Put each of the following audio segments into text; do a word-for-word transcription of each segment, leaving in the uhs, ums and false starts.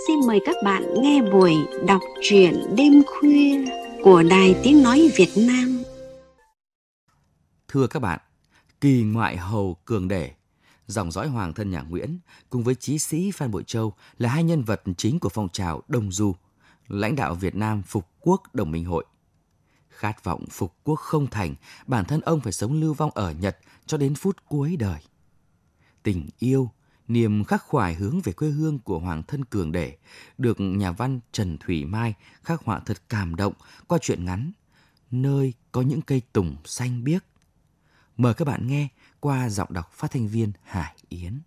xin mời các bạn nghe buổi đọc truyện đêm khuya của Đài Tiếng Nói Việt Nam. Thưa các bạn, Kỳ Ngoại Hầu Cường Để, dòng dõi hoàng thân nhà Nguyễn, cùng với chí sĩ Phan Bội Châu là hai nhân vật chính của phong trào Đông Du, lãnh đạo Việt Nam phục quốc đồng minh hội. Khát vọng phục quốc không thành, bản thân ông phải sống lưu vong ở Nhật cho đến phút cuối đời. Tình yêu, niềm khắc khoải hướng về quê hương của hoàng thân Cường Để được nhà văn Trần Thủy Mai khắc họa thật cảm động qua truyện ngắn Nơi có những cây tùng xanh biếc. Mời các bạn nghe qua giọng đọc phát thanh viên Hải Yến.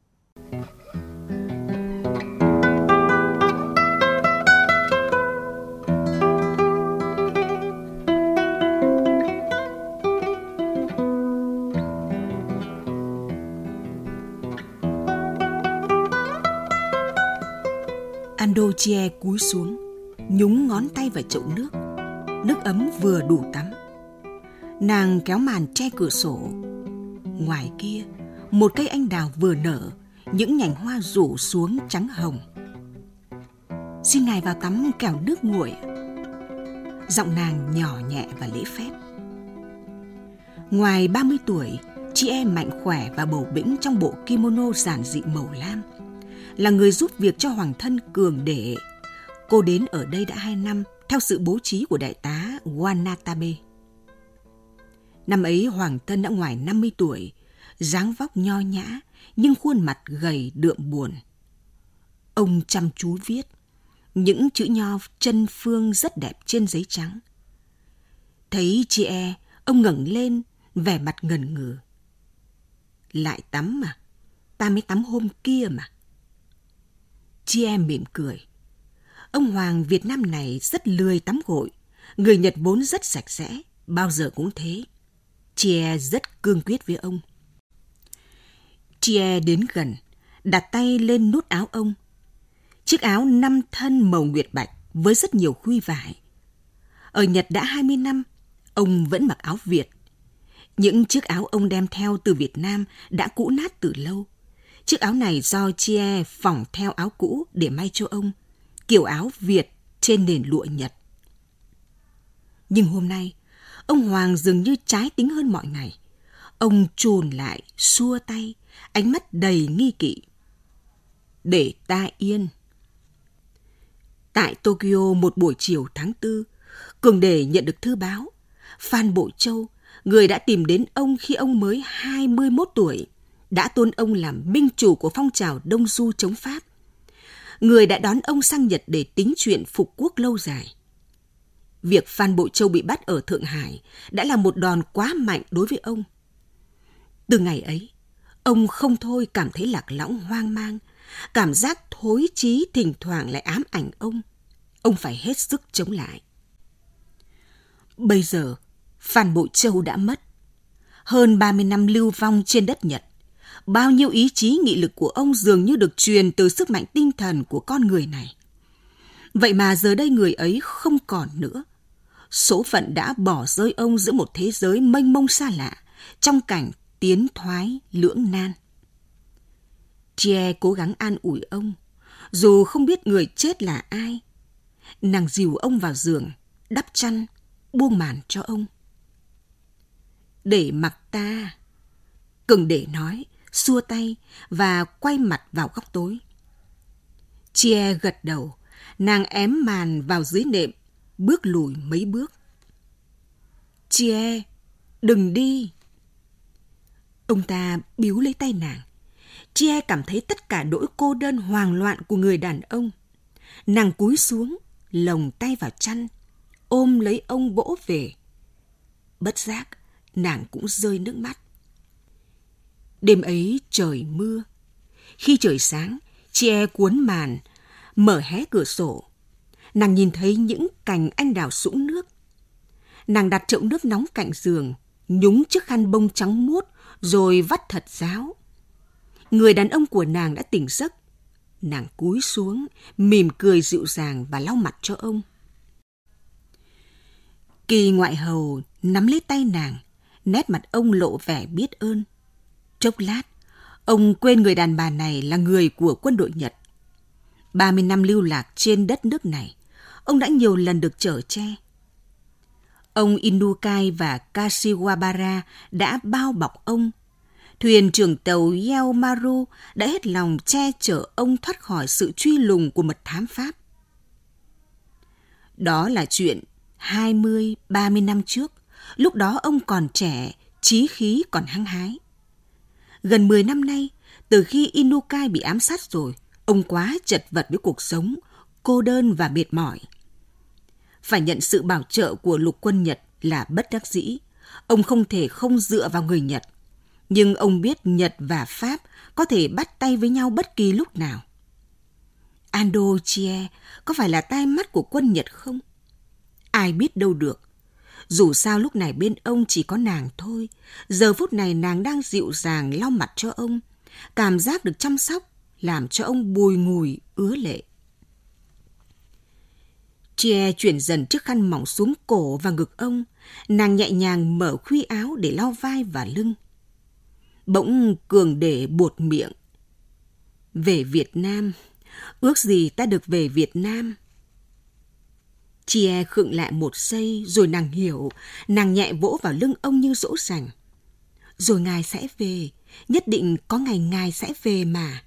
Andochie cúi xuống, nhúng ngón tay vào chậu nước. Nước ấm vừa đủ tắm. Nàng kéo màn che cửa sổ. Ngoài kia, một cây anh đào vừa nở, những nhành hoa rủ xuống trắng hồng. Xin ngài vào tắm kẻo nước nguội. Giọng nàng nhỏ nhẹ và lễ phép. Ngoài ba mươi tuổi, chị em mạnh khỏe và bầu bĩnh trong bộ kimono giản dị màu lam, là người giúp việc cho hoàng thân Cường Để. Cô đến ở đây đã hai năm theo sự bố trí của đại tá Wanatabe. Năm ấy hoàng thân đã ngoài năm mươi tuổi, dáng vóc nho nhã nhưng khuôn mặt gầy đượm buồn. Ông chăm chú viết, những chữ nho chân phương rất đẹp trên giấy trắng. Thấy chị e, ông ngẩng lên, vẻ mặt ngần ngừ. Lại tắm mà, ta mới tắm hôm kia mà. Chị em mỉm cười. Ông hoàng Việt Nam này rất lười tắm gội, người Nhật vốn rất sạch sẽ, bao giờ cũng thế. Chie rất cương quyết với ông. Chie đến gần, đặt tay lên nút áo ông. Chiếc áo năm thân màu nguyệt bạch với rất nhiều khuy vải. Ở Nhật đã hai mươi năm, ông vẫn mặc áo Việt. Những chiếc áo ông đem theo từ Việt Nam đã cũ nát từ lâu. Chiếc áo này do Chie phỏng theo áo cũ để may cho ông, kiểu áo Việt trên nền lụa Nhật. Nhưng hôm nay, ông hoàng dường như trái tính hơn mọi ngày. Ông chùn lại, xua tay, ánh mắt đầy nghi kỵ. Để ta yên. Tại Tokyo một buổi chiều tháng tư, Cường Để nhận được thư báo. Phan Bội Châu, người đã tìm đến ông khi ông mới hai mươi mốt tuổi, đã tôn ông làm minh chủ của phong trào Đông Du chống Pháp. Người đã đón ông sang Nhật để tính chuyện phục quốc lâu dài. Việc Phan Bội Châu bị bắt ở Thượng Hải đã là một đòn quá mạnh đối với ông. Từ ngày ấy, ông không thôi cảm thấy lạc lõng hoang mang, cảm giác thối chí thỉnh thoảng lại ám ảnh ông. Ông phải hết sức chống lại. Bây giờ, Phan Bội Châu đã mất. Hơn ba mươi năm lưu vong trên đất Nhật, bao nhiêu ý chí nghị lực của ông dường như được truyền từ sức mạnh tinh thần của con người này. Vậy mà giờ đây người ấy không còn nữa. Số phận đã bỏ rơi ông giữa một thế giới mênh mông xa lạ, trong cảnh tiến thoái lưỡng nan. Chie cố gắng an ủi ông, dù không biết người chết là ai. Nàng dìu ông vào giường, đắp chăn, buông màn cho ông. Để mặc ta, Cường Để nói, xua tay và quay mặt vào góc tối. Chie gật đầu, nàng ém màn vào dưới nệm, bước lùi mấy bước. Chie, đừng đi. Ông ta biếu lấy tay nàng. Chie cảm thấy tất cả nỗi cô đơn hoang loạn của người đàn ông. Nàng cúi xuống, lồng tay vào chăn, ôm lấy ông vỗ về. Bất giác, nàng cũng rơi nước mắt. Đêm ấy trời mưa. Khi trời sáng, Chie cuốn màn, mở hé cửa sổ. Nàng nhìn thấy những cành anh đào sũng nước. Nàng đặt chậu nước nóng cạnh giường, nhúng chiếc khăn bông trắng muốt rồi vắt thật ráo. Người đàn ông của nàng đã tỉnh giấc. Nàng cúi xuống, mỉm cười dịu dàng và lau mặt cho ông. Kỳ Ngoại Hầu nắm lấy tay nàng, nét mặt ông lộ vẻ biết ơn. Chốc lát, ông quên người đàn bà này là người của quân đội Nhật. ba mươi năm lưu lạc trên đất nước này, ông đã nhiều lần được chở che. Ông Inukai và Kashiwabara đã bao bọc ông. Thuyền trưởng tàu Yeomaru đã hết lòng che chở ông thoát khỏi sự truy lùng của mật thám Pháp. Đó là chuyện hai mươi ba mươi năm trước, lúc đó ông còn trẻ, chí khí còn hăng hái. Gần mười năm nay, từ khi Inukai bị ám sát rồi, ông quá chật vật với cuộc sống, cô đơn và mệt mỏi. Phải nhận sự bảo trợ của lục quân Nhật là bất đắc dĩ. Ông không thể không dựa vào người Nhật. Nhưng ông biết Nhật và Pháp có thể bắt tay với nhau bất kỳ lúc nào. Ando Chie có phải là tai mắt của quân Nhật không? Ai biết đâu được. Dù sao lúc này bên ông chỉ có nàng thôi. Giờ phút này nàng đang dịu dàng lau mặt cho ông. Cảm giác được chăm sóc làm cho ông bùi ngùi ứa lệ. Chie chuyển dần chiếc khăn mỏng xuống cổ và ngực ông. Nàng nhẹ nhàng mở khuy áo để lau vai và lưng. Bỗng Cường để buột miệng. Về Việt Nam, ước gì ta được về Việt Nam. Chie khựng lại một giây rồi nàng hiểu, nàng nhẹ vỗ vào lưng ông như dỗ dành. Rồi ngài sẽ về, nhất định có ngày ngài sẽ về mà.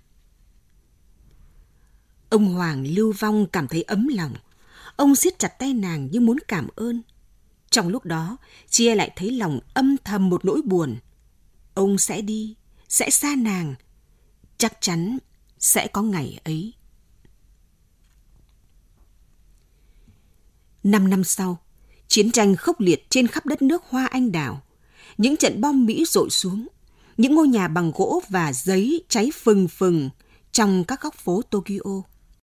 Ông Hoàng Lưu Vong cảm thấy ấm lòng. Ông siết chặt tay nàng như muốn cảm ơn. Trong lúc đó, Chie lại thấy lòng âm thầm một nỗi buồn. Ông sẽ đi, sẽ xa nàng. Chắc chắn sẽ có ngày ấy. Năm năm sau, chiến tranh khốc liệt trên khắp đất nước Hoa Anh Đào. Những trận bom Mỹ dội xuống. Những ngôi nhà bằng gỗ và giấy cháy phừng phừng trong các góc phố Tokyo.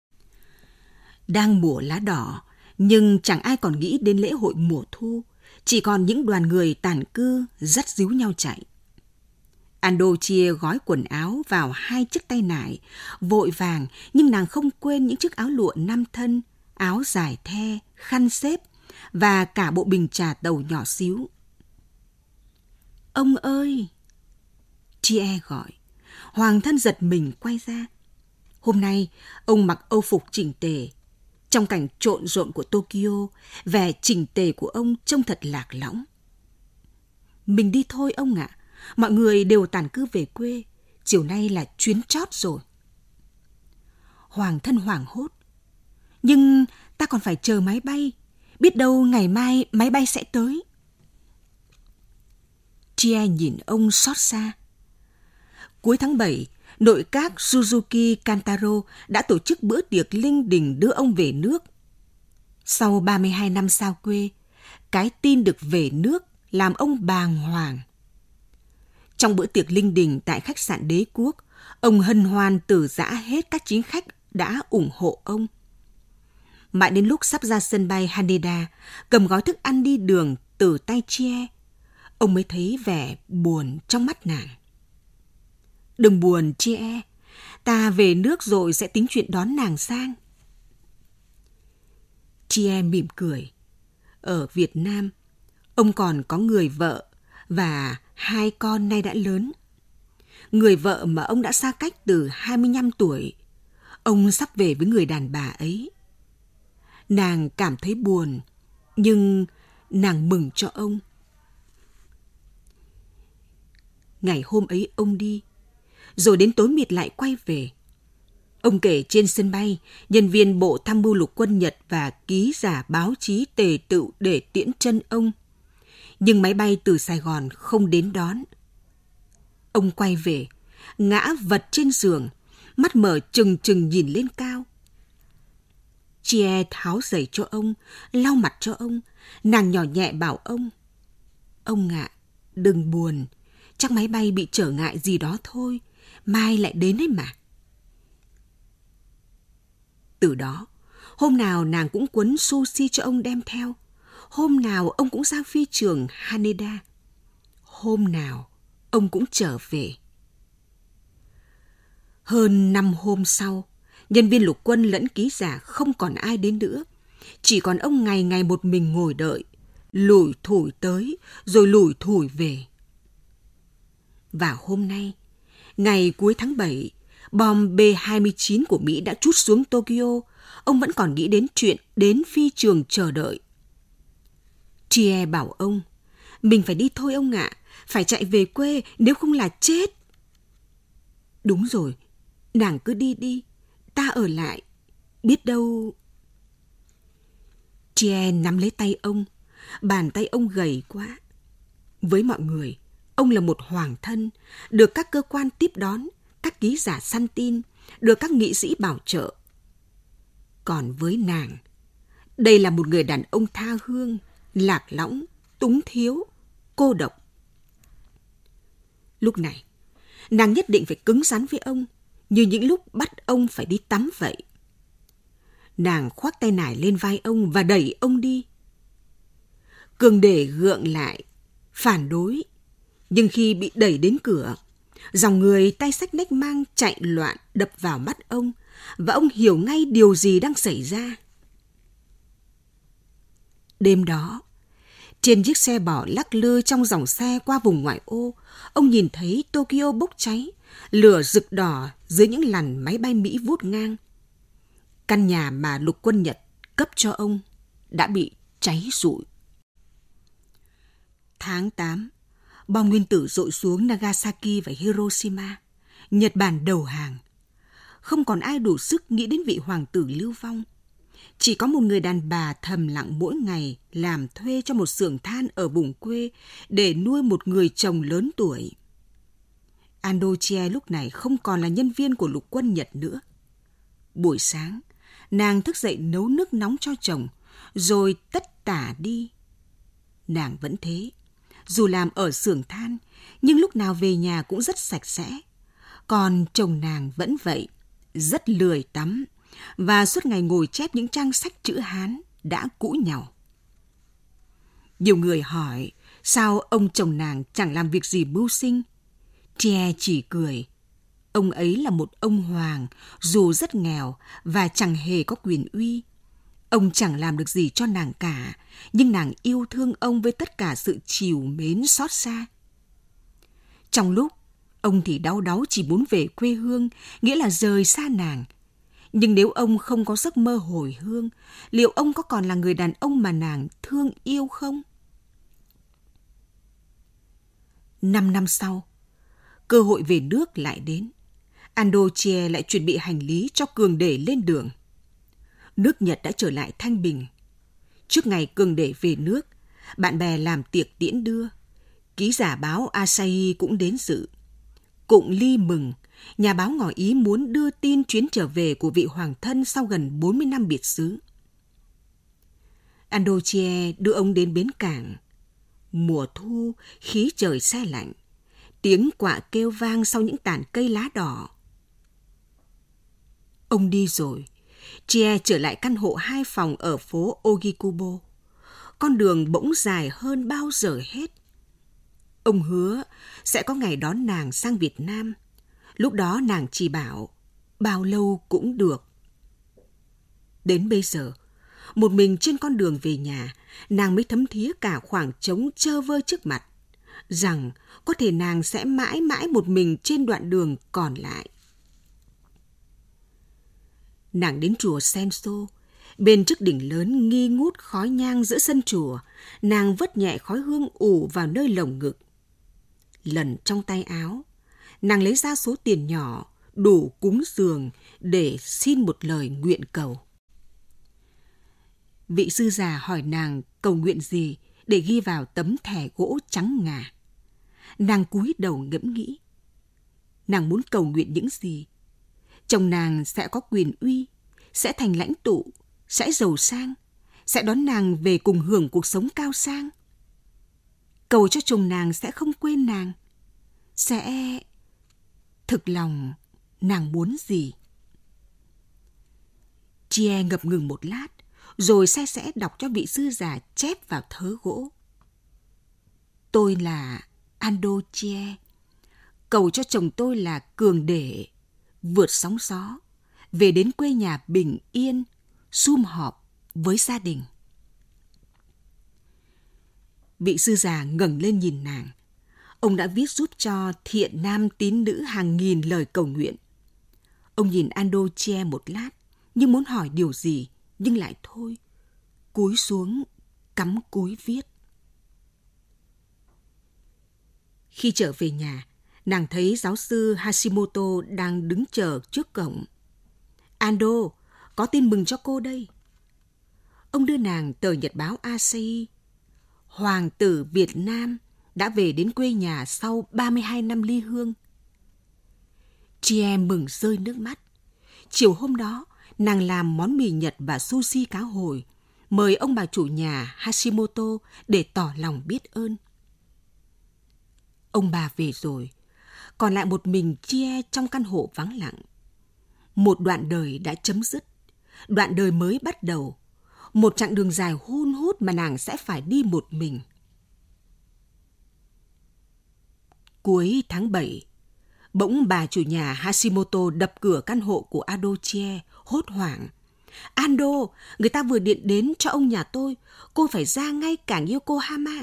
Đang mùa lá đỏ, nhưng chẳng ai còn nghĩ đến lễ hội mùa thu. Chỉ còn những đoàn người tản cư dắt díu nhau chạy. Ando Chie gói quần áo vào hai chiếc tay nải, vội vàng, nhưng nàng không quên những chiếc áo lụa năm thân, áo dài the, khăn xếp và cả bộ bình trà tàu nhỏ xíu. Ông ơi! Chie gọi. Hoàng thân giật mình quay ra. Hôm nay, ông mặc âu phục chỉnh tề. Trong cảnh trộn rộn của Tokyo, vẻ chỉnh tề của ông trông thật lạc lõng. Mình đi thôi ông ạ. Mọi người đều tản cư về quê. Chiều nay là chuyến chót rồi. Hoàng thân hoảng hốt. Nhưng ta còn phải chờ máy bay. Biết đâu ngày mai máy bay sẽ tới. Chie nhìn ông xót xa. Cuối tháng bảy, nội các Suzuki Kantaro đã tổ chức bữa tiệc linh đình đưa ông về nước. Sau ba mươi hai năm xa quê, cái tin được về nước làm ông bàng hoàng. Trong bữa tiệc linh đình tại khách sạn Đế Quốc, ông hân hoan từ giã hết các chính khách đã ủng hộ ông. Mãi đến lúc sắp ra sân bay Haneda, cầm gói thức ăn đi đường từ tay Chie, ông mới thấy vẻ buồn trong mắt nàng. Đừng buồn Chie, ta về nước rồi sẽ tính chuyện đón nàng sang. Chie mỉm cười. Ở Việt Nam, ông còn có người vợ và hai con nay đã lớn. Người vợ mà ông đã xa cách từ hai mươi lăm tuổi, ông sắp về với người đàn bà ấy. Nàng cảm thấy buồn, nhưng nàng mừng cho ông. Ngày hôm ấy ông đi, rồi đến tối mịt lại quay về. Ông kể trên sân bay, nhân viên Bộ Tham mưu Lục quân Nhật và ký giả báo chí tề tựu để tiễn chân ông. Nhưng máy bay từ Sài Gòn không đến đón. Ông quay về, ngã vật trên giường, mắt mở trừng trừng nhìn lên cao. Chie tháo giày cho ông, lau mặt cho ông, nàng nhỏ nhẹ bảo ông. Ông ạ, đừng buồn, chắc máy bay bị trở ngại gì đó thôi, mai lại đến đấy mà. Từ đó, hôm nào nàng cũng quấn sushi cho ông đem theo. Hôm nào ông cũng sang phi trường Haneda. Hôm nào ông cũng trở về. Hơn năm hôm sau, nhân viên lục quân lẫn ký giả không còn ai đến nữa. Chỉ còn ông ngày ngày một mình ngồi đợi, lủi thủi tới rồi lủi thủi về. Và hôm nay, ngày cuối tháng bảy, Bom B hai mươi chín của Mỹ đã trút xuống Tokyo, ông vẫn còn nghĩ đến chuyện đến phi trường chờ đợi. Chie bảo ông, mình phải đi thôi ông ạ, phải chạy về quê nếu không là chết. Đúng rồi, nàng cứ đi đi, ta ở lại, biết đâu... Chie nắm lấy tay ông, bàn tay ông gầy quá. Với mọi người, ông là một hoàng thân, được các cơ quan tiếp đón, các ký giả săn tin, được các nghị sĩ bảo trợ. Còn với nàng, đây là một người đàn ông tha hương, lạc lõng, túng thiếu, cô độc. Lúc này, nàng nhất định phải cứng rắn với ông, như những lúc bắt ông phải đi tắm vậy. Nàng khoác tay nải lên vai ông và đẩy ông đi. Cường Để gượng lại, phản đối, nhưng khi bị đẩy đến cửa, dòng người tay xách nách mang chạy loạn đập vào mắt ông, và ông hiểu ngay điều gì đang xảy ra. Đêm đó, trên chiếc xe bò lắc lư trong dòng xe qua vùng ngoại ô, ông nhìn thấy Tokyo bốc cháy, lửa rực đỏ dưới những làn máy bay Mỹ vút ngang. Căn nhà mà lục quân Nhật cấp cho ông đã bị cháy rụi. Tháng tám, bom nguyên tử dội xuống Nagasaki và Hiroshima. Nhật Bản đầu hàng. Không còn ai đủ sức nghĩ đến vị hoàng tử lưu vong. Chỉ có một người đàn bà thầm lặng mỗi ngày làm thuê cho một xưởng than ở vùng quê để nuôi một người chồng lớn tuổi. Ando Chie lúc này không còn là nhân viên của lục quân Nhật nữa. Buổi sáng, nàng thức dậy nấu nước nóng cho chồng, rồi tất tả đi. Nàng vẫn thế, dù làm ở xưởng than, nhưng lúc nào về nhà cũng rất sạch sẽ. Còn chồng nàng vẫn vậy, rất lười tắm, và suốt ngày ngồi chép những trang sách chữ Hán đã cũ nhàu. Nhiều người hỏi sao ông chồng nàng chẳng làm việc gì mưu sinh. Chie chỉ cười. Ông ấy là một ông hoàng, dù rất nghèo và chẳng hề có quyền uy. Ông chẳng làm được gì cho nàng cả, nhưng nàng yêu thương ông với tất cả sự trìu mến xót xa. Trong lúc, ông thì đau đáu chỉ muốn về quê hương, nghĩa là rời xa nàng. Nhưng nếu ông không có giấc mơ hồi hương, liệu ông có còn là người đàn ông mà nàng thương yêu không? Năm năm sau, cơ hội về nước lại đến. Ando Chie lại chuẩn bị hành lý cho Cường Để lên đường. Nước Nhật đã trở lại thanh bình. Trước ngày Cường Để về nước, bạn bè làm tiệc tiễn đưa. Ký giả báo Asahi cũng đến dự. Cụng ly mừng, nhà báo ngỏ ý muốn đưa tin chuyến trở về của vị hoàng thân sau gần bốn mươi năm biệt xứ. Ando Chie đưa ông đến bến cảng. Mùa thu, khí trời se lạnh. Tiếng quạ kêu vang sau những tàn cây lá đỏ. Ông đi rồi. Chie trở lại căn hộ hai phòng ở phố Ogikubo. Con đường bỗng dài hơn bao giờ hết. Ông hứa sẽ có ngày đón nàng sang Việt Nam. Lúc đó nàng chỉ bảo, bao lâu cũng được. Đến bây giờ, một mình trên con đường về nhà, nàng mới thấm thía cả khoảng trống trơ vơ trước mặt, rằng có thể nàng sẽ mãi mãi một mình trên đoạn đường còn lại. Nàng đến chùa Senso, bên trước đỉnh lớn nghi ngút khói nhang giữa sân chùa, nàng vớt nhẹ khói hương ủ vào nơi lồng ngực. Lần trong tay áo, nàng lấy ra số tiền nhỏ đủ cúng dường để xin một lời nguyện cầu. Vị sư già hỏi nàng cầu nguyện gì để ghi vào tấm thẻ gỗ trắng ngà. Nàng cúi đầu ngẫm nghĩ. Nàng muốn cầu nguyện những gì? Chồng nàng sẽ có quyền uy, sẽ thành lãnh tụ, sẽ giàu sang, sẽ đón nàng về cùng hưởng cuộc sống cao sang. Cầu cho chồng nàng sẽ không quên nàng, sẽ... Thực lòng, nàng muốn gì? Chie ngập ngừng một lát, rồi se sẽ đọc cho vị sư già chép vào thớ gỗ. Tôi là Ando Chie, cầu cho chồng tôi là Cường Để, vượt sóng gió, về đến quê nhà bình yên, sum họp với gia đình. Vị sư già ngẩng lên nhìn nàng. Ông đã viết giúp cho thiện nam tín nữ hàng nghìn lời cầu nguyện. Ông nhìn Ando Chie một lát, như muốn hỏi điều gì, nhưng lại thôi. Cúi xuống, cắm cúi viết. Khi trở về nhà, nàng thấy giáo sư Hashimoto đang đứng chờ trước cổng. Ando, có tin mừng cho cô đây. Ông đưa nàng tờ nhật báo Asahi. Hoàng tử Việt Nam đã về đến quê nhà sau ba mươi hai năm ly hương. Chie mừng rơi nước mắt. Chiều hôm đó, nàng làm món mì Nhật và sushi cá hồi, mời ông bà chủ nhà Hashimoto để tỏ lòng biết ơn. Ông bà về rồi, còn lại một mình Chie trong căn hộ vắng lặng. Một đoạn đời đã chấm dứt, đoạn đời mới bắt đầu, một chặng đường dài hun hút mà nàng sẽ phải đi một mình. Cuối tháng bảy, bỗng bà chủ nhà Hashimoto đập cửa căn hộ của Ando Chie, hốt hoảng. Ando, người ta vừa điện đến cho ông nhà tôi, cô phải ra ngay cảng Yokohama.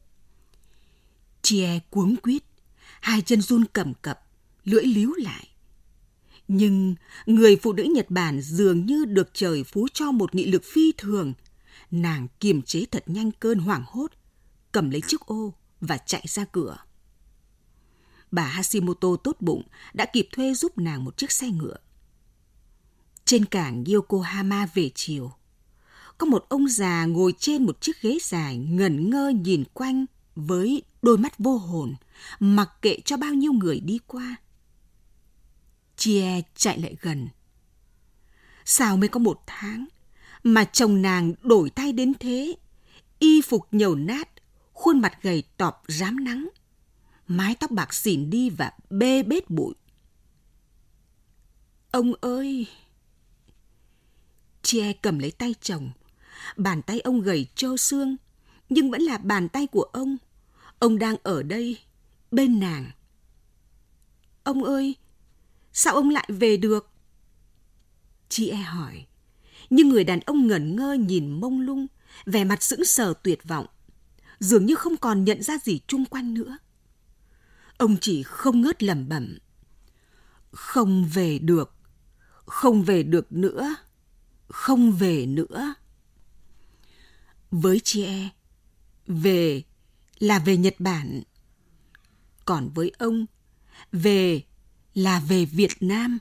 Chie cuống quýt, hai chân run cầm cập, lưỡi líu lại. Nhưng người phụ nữ Nhật Bản dường như được trời phú cho một nghị lực phi thường. Nàng kiềm chế thật nhanh cơn hoảng hốt, cầm lấy chiếc ô và chạy ra cửa. Bà Hashimoto tốt bụng đã kịp thuê giúp nàng một chiếc xe ngựa. Trên cảng Yokohama về chiều, có một ông già ngồi trên một chiếc ghế dài ngẩn ngơ nhìn quanh với đôi mắt vô hồn, mặc kệ cho bao nhiêu người đi qua. Chie chạy lại gần. Sao mới có một tháng mà chồng nàng đổi thay đến thế? Y phục nhầu nát, khuôn mặt gầy tọp rám nắng, mái tóc bạc xỉn đi và bê bết bụi. Ông ơi! Chie cầm lấy tay chồng. Bàn tay ông gầy trơ xương, nhưng vẫn là bàn tay của ông. Ông đang ở đây, bên nàng. Ông ơi! Sao ông lại về được? Chie hỏi. Nhưng người đàn ông ngẩn ngơ nhìn mông lung, vẻ mặt sững sờ tuyệt vọng, dường như không còn nhận ra gì chung quanh nữa. Ông chỉ không ngớt lẩm bẩm. Không về được, không về được nữa, không về nữa. Với Chie, về là về Nhật Bản. Còn với ông, về là về Việt Nam.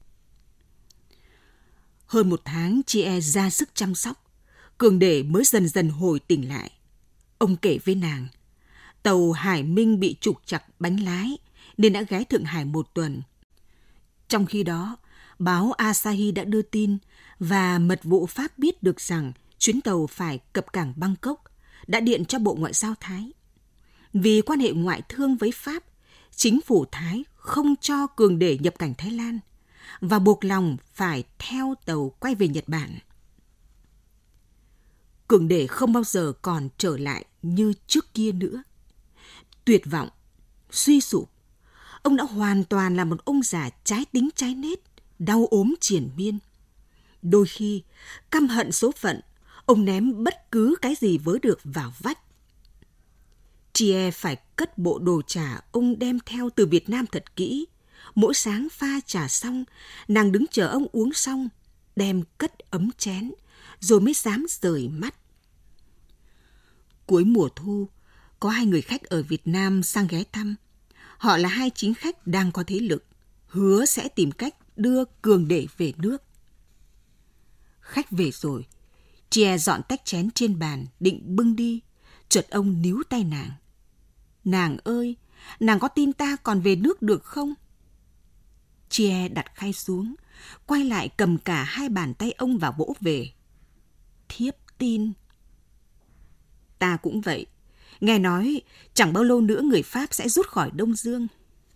Hơn một tháng Chie ra sức chăm sóc, Cường Để mới dần dần hồi tỉnh lại. Ông kể với nàng, tàu Hải Minh bị trục trặc bánh lái nên đã ghé Thượng Hải một tuần. Trong khi đó, báo Asahi đã đưa tin và mật vụ Pháp biết được rằng chuyến tàu phải cập cảng Bangkok, đã điện cho Bộ Ngoại giao Thái. Vì quan hệ ngoại thương với Pháp, chính phủ Thái không cho Cường Để nhập cảnh Thái Lan và buộc lòng phải theo tàu quay về Nhật Bản. Cường Để không bao giờ còn trở lại như trước kia nữa. Tuyệt vọng, suy sụp, ông đã hoàn toàn là một ông già trái tính trái nết, đau ốm triền miên. Đôi khi, căm hận số phận, ông ném bất cứ cái gì vớ được vào vách. Chie phải cất bộ đồ trà ông đem theo từ Việt Nam thật kỹ. Mỗi sáng pha trà xong, nàng đứng chờ ông uống xong, đem cất ấm chén, rồi mới dám rời mắt. Cuối mùa thu, có hai người khách ở Việt Nam sang ghé thăm. Họ là hai chính khách đang có thế lực, hứa sẽ tìm cách đưa Cường Để về nước. Khách về rồi, Chie dọn tách chén trên bàn, định bưng đi, chợt ông níu tay nàng. Nàng ơi, nàng có tin ta còn về nước được không? Chie đặt khay xuống, quay lại cầm cả hai bàn tay ông và vỗ về. Thiếp tin. Ta cũng vậy. Nghe nói chẳng bao lâu nữa người Pháp sẽ rút khỏi Đông Dương.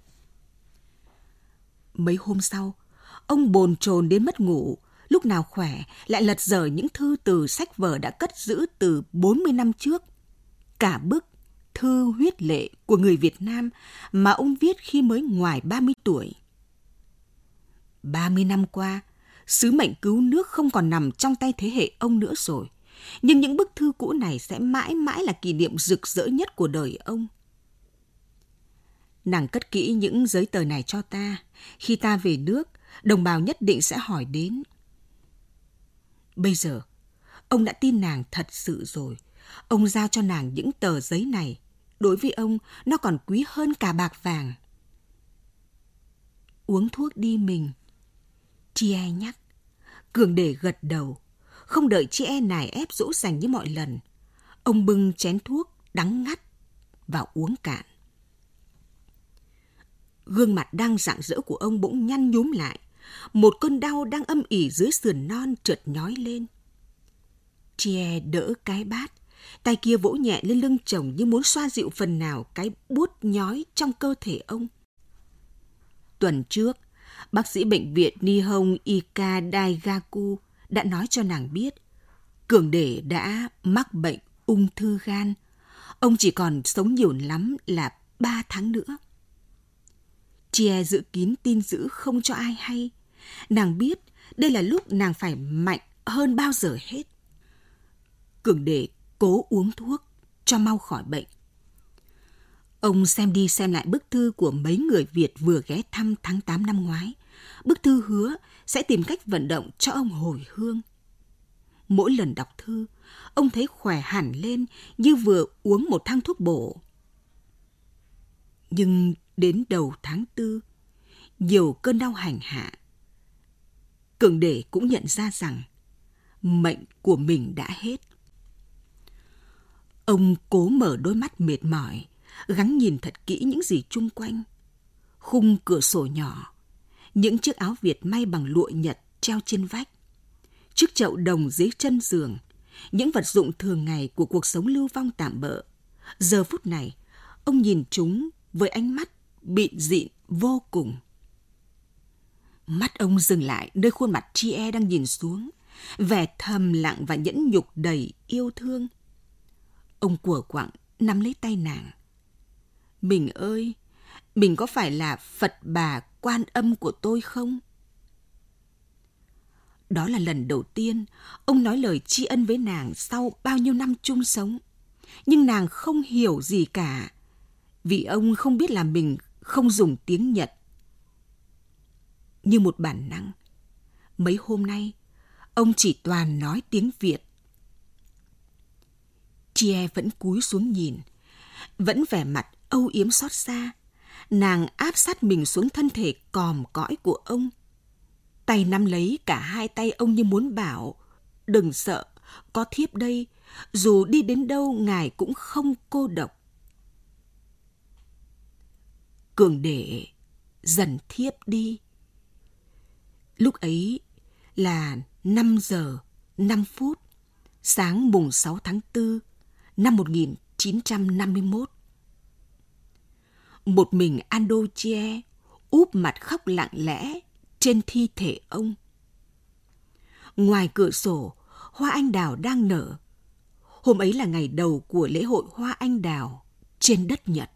Mấy hôm sau, ông bồn chồn đến mất ngủ, lúc nào khỏe lại lật dở những thư từ sách vở đã cất giữ từ bốn mươi năm trước. Cả bức thư huyết lệ của người Việt Nam mà ông viết khi mới ngoài ba mươi tuổi. ba mươi năm qua, sứ mệnh cứu nước không còn nằm trong tay thế hệ ông nữa rồi. Nhưng những bức thư cũ này sẽ mãi mãi là kỷ niệm rực rỡ nhất của đời ông. Nàng cất kỹ những giấy tờ này cho ta. Khi ta về nước, đồng bào nhất định sẽ hỏi đến. Bây giờ, ông đã tin nàng thật sự rồi. Ông giao cho nàng những tờ giấy này. Đối với ông, nó còn quý hơn cả bạc vàng. Uống thuốc đi mình. Chị e nhắc. Cường Để gật đầu. Không đợi chị e nài ép dỗ dành như mọi lần. Ông bưng chén thuốc đắng ngắt và uống cạn. Gương mặt đang rạng rỡ của ông bỗng nhăn nhúm lại. Một cơn đau đang âm ỉ dưới sườn non chợt nhói lên. Chị e đỡ cái bát, tay kia vỗ nhẹ lên lưng chồng như muốn xoa dịu phần nào cái buốt nhói trong cơ thể ông. Tuần trước, bác sĩ bệnh viện Nihon Ika Daigaku đã nói cho nàng biết Cường Để đã mắc bệnh ung thư gan. Ông chỉ còn sống nhiều lắm là ba tháng nữa. Chia giữ kín tin dữ không cho ai hay. Nàng biết đây là lúc nàng phải mạnh hơn bao giờ hết. Cường Để cố uống thuốc cho mau khỏi bệnh. Ông xem đi xem lại bức thư của mấy người Việt vừa ghé thăm tháng tám năm ngoái. Bức thư hứa sẽ tìm cách vận động cho ông hồi hương. Mỗi lần đọc thư, ông thấy khỏe hẳn lên như vừa uống một thang thuốc bổ. Nhưng đến đầu tháng tư, nhiều cơn đau hành hạ. Cường Để cũng nhận ra rằng mệnh của mình đã hết. Ông cố mở đôi mắt mệt mỏi, gắng nhìn thật kỹ những gì chung quanh. Khung cửa sổ nhỏ, những chiếc áo Việt may bằng lụa Nhật treo trên vách, chiếc chậu đồng dưới chân giường, những vật dụng thường ngày của cuộc sống lưu vong tạm bợ. Giờ phút này, ông nhìn chúng với ánh mắt bịn dịn vô cùng. Mắt ông dừng lại nơi khuôn mặt chị e đang nhìn xuống, vẻ thầm lặng và nhẫn nhục đầy yêu thương. Ông của quặng nắm lấy tay nàng. Mình ơi, mình có phải là Phật Bà Quan Âm của tôi không? Đó là lần đầu tiên ông nói lời tri ân với nàng sau bao nhiêu năm chung sống. Nhưng nàng không hiểu gì cả, vì ông không biết là mình không dùng tiếng Nhật. Như một bản năng, mấy hôm nay, ông chỉ toàn nói tiếng Việt. Chia vẫn cúi xuống nhìn, vẫn vẻ mặt âu yếm xót xa. Nàng áp sát mình xuống thân thể còm cõi của ông. Tay nắm lấy cả hai tay ông như muốn bảo, đừng sợ, có thiếp đây, dù đi đến đâu ngài cũng không cô độc. Cường Để dần thiếp đi. Lúc ấy là năm giờ năm phút, sáng mùng sáu tháng tư năm một nghìn chín trăm năm mươi mốt. Một mình Ando Chie úp mặt khóc lặng lẽ trên thi thể ông. Ngoài cửa sổ, hoa anh đào đang nở. Hôm ấy là ngày đầu của lễ hội hoa anh đào trên đất Nhật.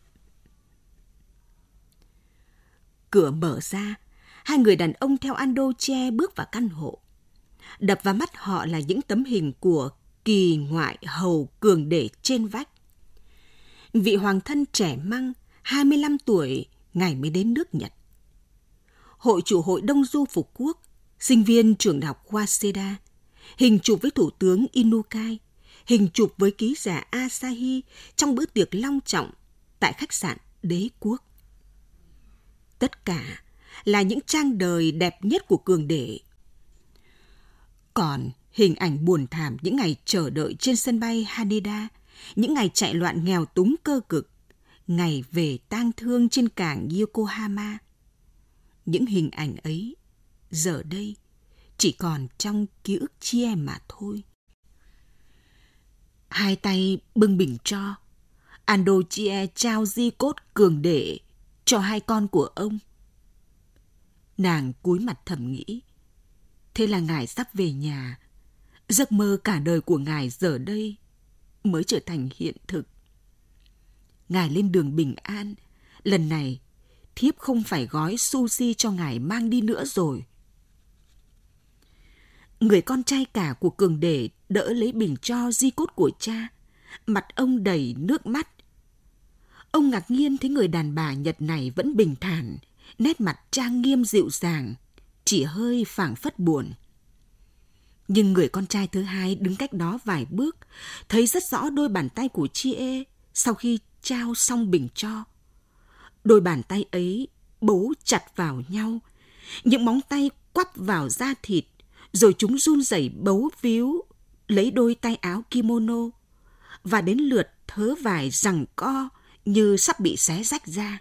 Cửa mở ra, hai người đàn ông theo Ando Chie bước vào căn hộ. Đập vào mắt họ là những tấm hình của kỳ ngoại hầu Cường Để trên vách. Vị hoàng thân trẻ măng, hai mươi lăm tuổi, ngày mới đến nước Nhật. Hội chủ hội Đông Du Phục Quốc, sinh viên trường đại học Waseda, hình chụp với thủ tướng Inukai, hình chụp với ký giả Asahi trong bữa tiệc long trọng tại khách sạn Đế Quốc. Tất cả là những trang đời đẹp nhất của Cường Để. Còn hình ảnh buồn thảm những ngày chờ đợi trên sân bay Haneda, những ngày chạy loạn nghèo túng cơ cực, ngày về tang thương trên cảng Yokohama. Những hình ảnh ấy giờ đây chỉ còn trong ký ức Chia mà thôi. Hai tay bưng bình tro, Ando Chie trao di cốt Cường Để cho hai con của ông. Nàng cúi mặt thầm nghĩ, thế là ngài sắp về nhà. Giấc mơ cả đời của ngài giờ đây mới trở thành hiện thực. Ngài lên đường bình an, lần này thiếp không phải gói sushi cho ngài mang đi nữa rồi. Người con trai cả của Cường Để đỡ lấy bình tro di cốt của cha, mặt ông đầy nước mắt. Ông ngạc nhiên thấy người đàn bà Nhật này vẫn bình thản, nét mặt trang nghiêm dịu dàng, chỉ hơi phảng phất buồn. Nhưng người con trai thứ hai đứng cách đó vài bước, thấy rất rõ đôi bàn tay của Chie sau khi trao xong bình tro. Đôi bàn tay ấy bấu chặt vào nhau, những móng tay quắp vào da thịt, rồi chúng run rẩy bấu víu lấy đôi tay áo kimono, và đến lượt thớ vải giằng co như sắp bị xé rách ra.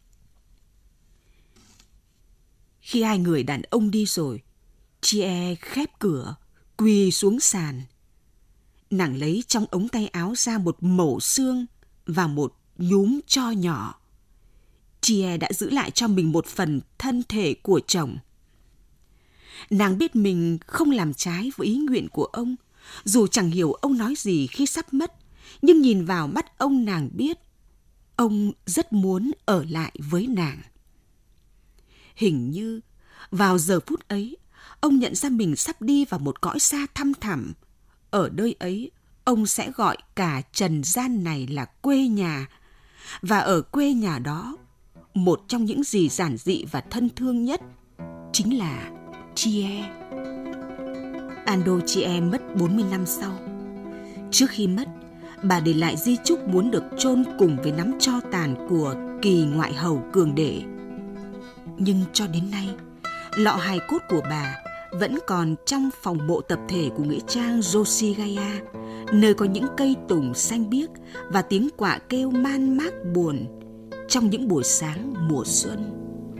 Khi hai người đàn ông đi rồi, Chie khép cửa, quỳ xuống sàn. Nàng lấy trong ống tay áo ra một mẩu xương và một nhúm tro nhỏ. Chie đã giữ lại cho mình một phần thân thể của chồng. Nàng biết mình không làm trái với ý nguyện của ông, dù chẳng hiểu ông nói gì khi sắp mất, nhưng nhìn vào mắt ông nàng biết ông rất muốn ở lại với nàng. Hình như vào giờ phút ấy, ông nhận ra mình sắp đi vào một cõi xa thăm thẳm. Ở nơi ấy, ông sẽ gọi cả trần gian này là quê nhà. Và ở quê nhà đó, một trong những gì giản dị và thân thương nhất chính là Chie. Ando Chie mất bốn mươi năm sau. Trước khi mất, bà để lại di chúc muốn được chôn cùng với nắm tro tàn của kỳ ngoại hầu Cường Để. Nhưng cho đến nay, lọ hài cốt của bà vẫn còn trong phòng mộ tập thể của nghĩa trang Yoshigaya, nơi có những cây tùng xanh biếc và tiếng quạ kêu man mác buồn trong những buổi sáng mùa xuân.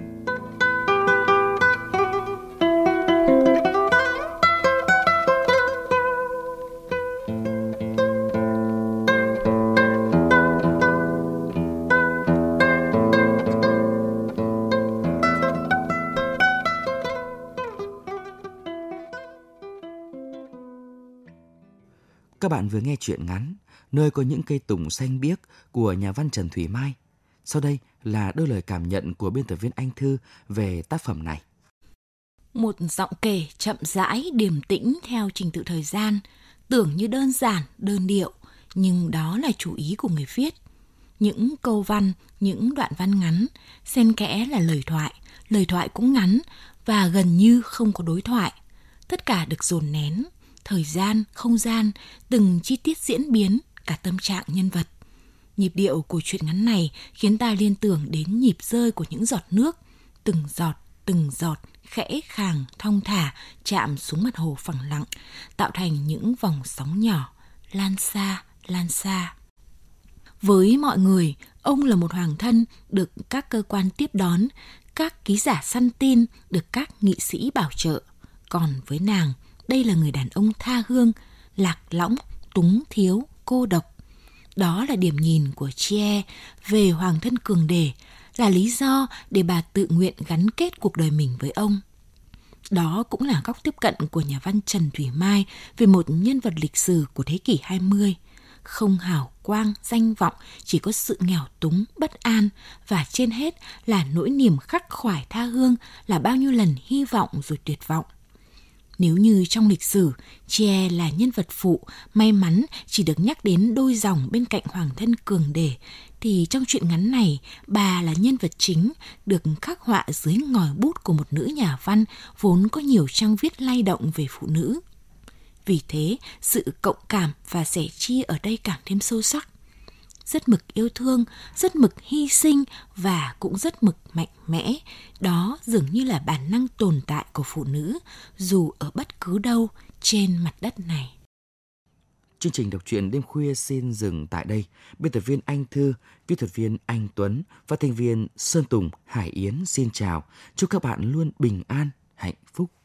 Các bạn vừa nghe truyện ngắn Nơi có những cây tùng xanh biếc của nhà văn Trần Thủy Mai. Sau đây là đôi lời cảm nhận của biên tập viên Anh Thư về tác phẩm này. Một giọng kể chậm rãi, điềm tĩnh theo trình tự thời gian, tưởng như đơn giản, đơn điệu, nhưng đó là chủ ý của người viết. Những câu văn, những đoạn văn ngắn, xen kẽ là lời thoại, lời thoại cũng ngắn và gần như không có đối thoại. Tất cả được dồn nén, thời gian, không gian, từng chi tiết diễn biến, cả tâm trạng nhân vật. Nhịp điệu của truyện ngắn này khiến ta liên tưởng đến nhịp rơi của những giọt nước, từng giọt, từng giọt, khẽ khàng, thong thả, chạm xuống mặt hồ phẳng lặng, tạo thành những vòng sóng nhỏ, lan xa, lan xa. Với mọi người, ông là một hoàng thân được các cơ quan tiếp đón, các ký giả săn tin được các nghị sĩ bảo trợ. Còn với nàng, đây là người đàn ông tha hương, lạc lõng, túng thiếu, cô độc. Đó là điểm nhìn của Chie về hoàng thân Cường Để, là lý do để bà tự nguyện gắn kết cuộc đời mình với ông. Đó cũng là góc tiếp cận của nhà văn Trần Thủy Mai về một nhân vật lịch sử của thế kỷ hai mươi. Không hào quang, danh vọng, chỉ có sự nghèo túng, bất an và trên hết là nỗi niềm khắc khoải tha hương, là bao nhiêu lần hy vọng rồi tuyệt vọng. Nếu như trong lịch sử, Chie là nhân vật phụ, may mắn chỉ được nhắc đến đôi dòng bên cạnh hoàng thân Cường Để, thì trong truyện ngắn này, bà là nhân vật chính, được khắc họa dưới ngòi bút của một nữ nhà văn vốn có nhiều trang viết lay động về phụ nữ. Vì thế, sự cộng cảm và sẻ chia ở đây càng thêm sâu sắc. Rất mực yêu thương, rất mực hy sinh và cũng rất mực mạnh mẽ. Đó dường như là bản năng tồn tại của phụ nữ, dù ở bất cứ đâu trên mặt đất này. Chương trình đọc truyện đêm khuya xin dừng tại đây. Biên tập viên Anh Thư, kỹ thuật viên Anh Tuấn, phát thanh viên Sơn Tùng, Hải Yến xin chào. Chúc các bạn luôn bình an, hạnh phúc.